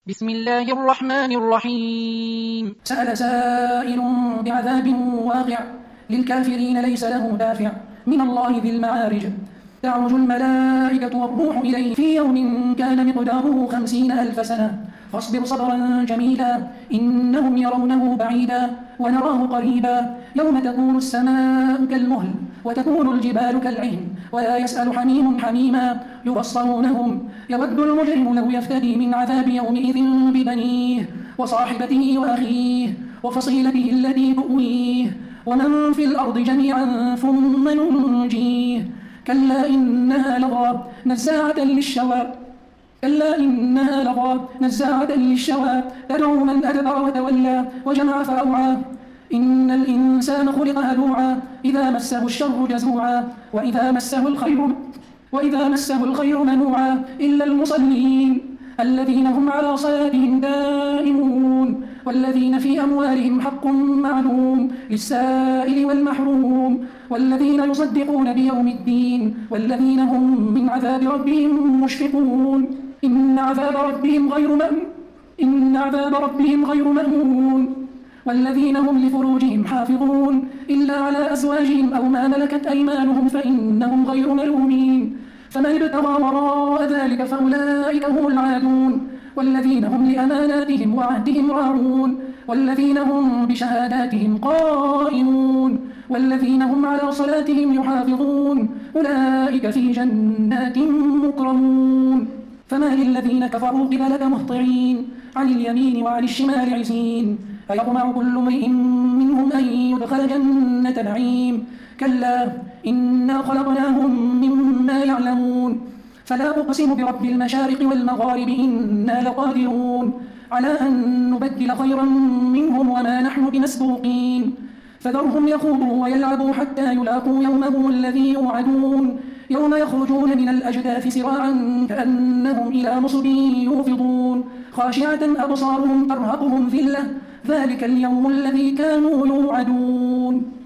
بسم الله الرحمن الرحيم. سأل سائل بعذاب واقع للكافرين ليس له دافع من الله ذي المعارج. تعرج الملائكة والروح إليه في يوم كان مقداره 50,000 سنة فاصبر صبرا جميلا إنهم يرونه بعيدا ونراه قريبا يوم تكون السماء كالمهل وتكون الجبال كالعهن ولا يسأل حميم حميما يبصرونهم يود المجرم لو يفتدي من عذاب يومئذ ببنيه وصاحبته وأخيه وفصيلته التي تؤويه ومن في الأرض جميعا ثم ننجيه كلا إنها لظى نزاعة للشوى تدعو من أدبر وتولى وجمع فأوعى إن الإنسان خلق هلوعا إذا مسه الشر جزوعا وإذا مسه الخير منوعا إلا المصلين الذين هم على صلاتهم دائمون والذين في أموالهم حق معلوم للسائل والمحروم والذين يصدقون بيوم الدين والذين هم من عذاب ربهم مشفقون إن عذاب ربهم غير مأمون والذين هم لفروجهم حافظون إلا على أزواجهم أو ما ملكت أيمانهم فإنهم غير ملومين فمن ابتغى وراء ذلك فأولئك هم العادون والذين هم لأماناتهم وعهدهم راعون والذين هم بشهاداتهم قائمون والذين هم على صلاتهم يحافظون أولئك في جنات مكرمون فما للذين كفروا قبلك مهطعين عن اليمين وعن الشمال عزين أيطمع كل امرئ منهم أن يدخل جنة نعيم كلا إنا خلقناهم مما يعلمون فلا أقسم برب المشارق والمغارب إنا لقادرون على أن نبدل خيرا منهم وما نحن بمسبوقين فذرهم يخوضوا ويلعبوا حتى يلاقوا يومهم الذي يوعدون يوم يخرجون من الأجداث سراعا كأنهم إلى نصب يوفضون خاشعة أبصارهم ترهقهم ذلة ذلك اليوم الذي كانوا يوعدون